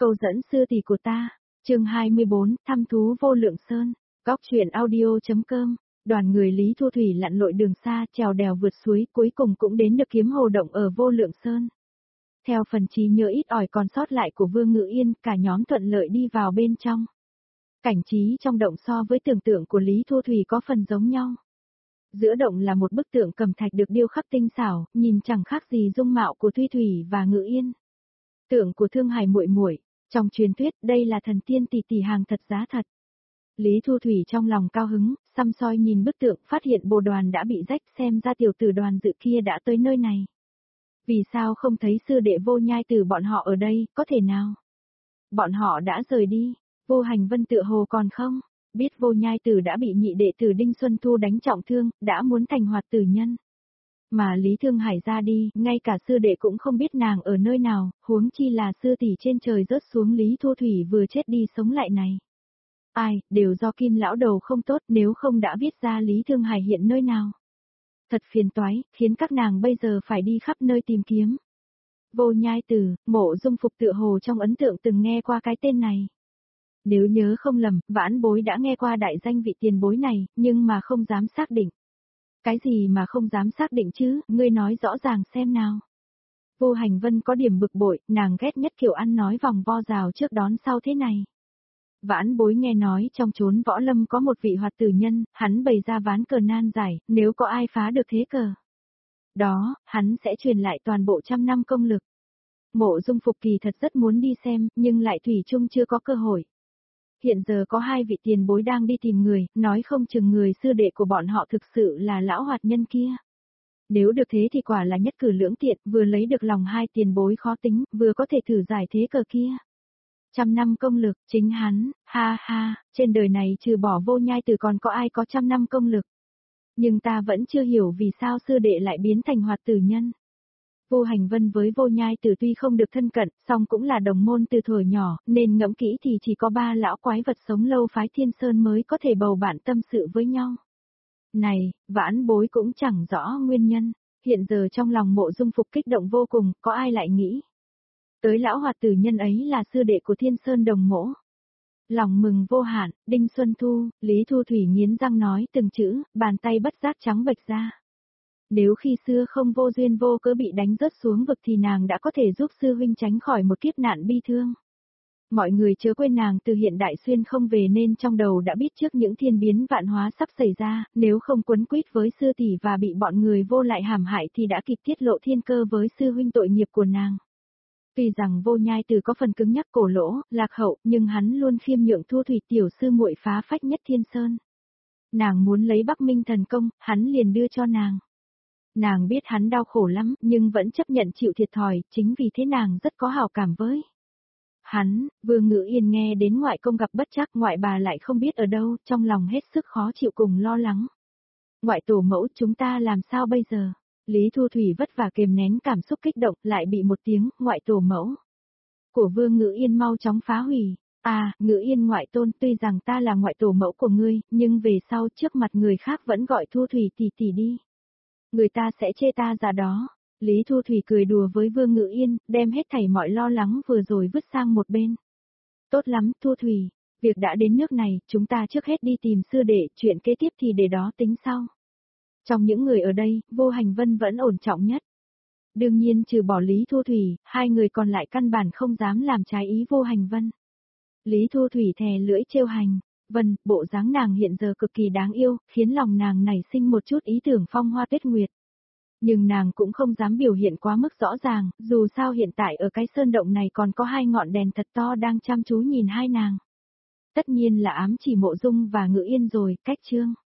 Câu dẫn sư tỷ của ta. Chương 24, thăm thú Vô Lượng Sơn. Góc truyện audio.com. Đoàn người Lý Thu Thủy lặn lội đường xa, trèo đèo vượt suối, cuối cùng cũng đến được Kiếm Hồ Động ở Vô Lượng Sơn. Theo phần trí nhớ ít ỏi còn sót lại của Vương Ngự Yên, cả nhóm thuận lợi đi vào bên trong. Cảnh trí trong động so với tưởng tượng của Lý Thu Thủy có phần giống nhau. Giữa động là một bức tượng cẩm thạch được điêu khắc tinh xảo, nhìn chẳng khác gì dung mạo của Thu Thủy và Ngự Yên. Tượng của Thương Hải muội muội, trong truyền thuyết đây là thần tiên tỷ tỷ hàng thật giá thật. Lý Thu Thủy trong lòng cao hứng, săm soi nhìn bức tượng, phát hiện bồ đoàn đã bị rách, xem ra tiểu tử Đoàn Dự kia đã tới nơi này. Vì sao không thấy sư đệ Vô Nhai Tử bọn họ ở đây, có thể nào? Bọn họ đã rời đi, Vô Hành Vân tựa hồ còn không? Biết Vô Nhai Tử đã bị nhị đệ tử Đinh Xuân Thu đánh trọng thương, đã muốn thành hoạt tử nhân. Mà Lý Thương Hải ra đi, ngay cả sư đệ cũng không biết nàng ở nơi nào, huống chi là sư tỷ trên trời rớt xuống Lý Thu Thủy vừa chết đi sống lại này. Ai, đều do Kim lão đầu không tốt, nếu không đã biết ra Lý Thương Hải hiện nơi nào. Thật phiền toái, khiến các nàng bây giờ phải đi khắp nơi tìm kiếm. Vô Nhai Tử, Mộ Dung Phục tựa hồ trong ấn tượng từng nghe qua cái tên này. Nếu nhớ không lầm, vãn bối đã nghe qua đại danh vị tiền bối này, nhưng mà không dám xác định. Cái gì mà không dám xác định chứ, ngươi nói rõ ràng xem nào. Vô Hành Vân có điểm bực bội, nàng ghét nhất kiểu ăn nói vòng vo rào trước đón sau thế này. Vãn bối nghe nói trong chốn võ lâm có một vị hoạt tử nhân, hắn bày ra ván cờ nan giải, nếu có ai phá được thế cờ. Đó, hắn sẽ truyền lại toàn bộ 100 năm công lực. Mộ Dung Phục kỳ thật rất muốn đi xem, nhưng lại thủy chung chưa có cơ hội. Hiện giờ có hai vị tiền bối đang đi tìm người, nói không chừng người sư đệ của bọn họ thực sự là lão hoạt nhân kia. Nếu được thế thì quả là nhất cử lưỡng tiện, vừa lấy được lòng hai tiền bối khó tính, vừa có thể thử giải thế cờ kia. 100 năm công lực, chính hắn, ha ha, trên đời này trừ bỏ Vô Nhai Tử còn có ai có 100 năm công lực. Nhưng ta vẫn chưa hiểu vì sao sư đệ lại biến thành hoạt tử nhân. Vô Hành Vân với Vô Nhai Tử tuy không được thân cận, song cũng là đồng môn từ thuở nhỏ, nên ngẫm kỹ thì chỉ có 3 lão quái vật sống lâu phái Thiên Sơn mới có thể bầu bạn tâm sự với nhau. Này, vãn bối cũng chẳng rõ nguyên nhân, hiện giờ trong lòng Mộ Dung Phục kích động vô cùng, có ai lại nghĩ. Tới lão hoạt tử nhân ấy là sư đệ của Thiên Sơn đồng mỗ. Lòng mừng vô hạn, Đinh Xuân Thu, Lý Thu Thủy nghiến răng nói từng chữ, bàn tay bất giác trắng bệch ra. Nếu khi xưa không vô duyên vô cớ bị đánh rớt xuống vực thì nàng đã có thể giúp sư huynh tránh khỏi một kiếp nạn bi thương. Mọi người chớ quên nàng từ hiện đại xuyên không về nên trong đầu đã biết trước những thiên biến vạn hóa sắp xảy ra, nếu không quấn quýt với sư tỷ và bị bọn người vô lại hãm hại thì đã kịp tiết lộ thiên cơ với sư huynh tội nghiệp của nàng. Tuy rằng Vô Nhai Tử có phần cứng nhắc cổ lỗ, lạc hậu, nhưng hắn luôn khiêm nhượng Thu Thủy tiểu sư muội phá phách nhất Thiên Sơn. Nàng muốn lấy Bắc Minh thần công, hắn liền đưa cho nàng. Nàng biết hắn đau khổ lắm, nhưng vẫn chấp nhận chịu thiệt thòi, chính vì thế nàng rất có hảo cảm với hắn. Vương Ngự Yên nghe đến ngoại công gặp bất trắc, ngoại bà lại không biết ở đâu, trong lòng hết sức khó chịu cùng lo lắng. Ngoại tổ mẫu, chúng ta làm sao bây giờ? Lý Thu Thủy vất vả kềm nén cảm xúc kích động, lại bị một tiếng ngoại tổ mẫu của Vương Ngự Yên mau chóng phá hủy. À, Ngự Yên ngoại tôn, tuy rằng ta là ngoại tổ mẫu của ngươi, nhưng về sau trước mặt người khác vẫn gọi Thu Thủy tỷ tỷ đi. Người ta sẽ chê ta ra đó. Lý Thu Thủy cười đùa với Vương Ngự Yên, đem hết thảy mọi lo lắng vừa rồi vứt sang một bên. Tốt lắm, Thu Thủy, việc đã đến nước này, chúng ta trước hết đi tìm sư đệ, chuyện kế tiếp thì để đó tính sau. Trong những người ở đây, Vô Hành Vân vẫn ổn trọng nhất. Đương nhiên trừ bỏ Lý Thu Thủy, hai người còn lại căn bản không dám làm trái ý Vô Hành Vân. Lý Thu Thủy thè lưỡi trêu Hành Vân, bộ dáng nàng hiện giờ cực kỳ đáng yêu, khiến lòng nàng nảy sinh một chút ý tưởng phong hoa tuyết nguyệt. Nhưng nàng cũng không dám biểu hiện quá mức rõ ràng, dù sao hiện tại ở cái sơn động này còn có 2 ngọn đèn thật to đang chăm chú nhìn hai nàng. Tất nhiên là ám chỉ Mộ Dung và Ngự Yên rồi, cách chương.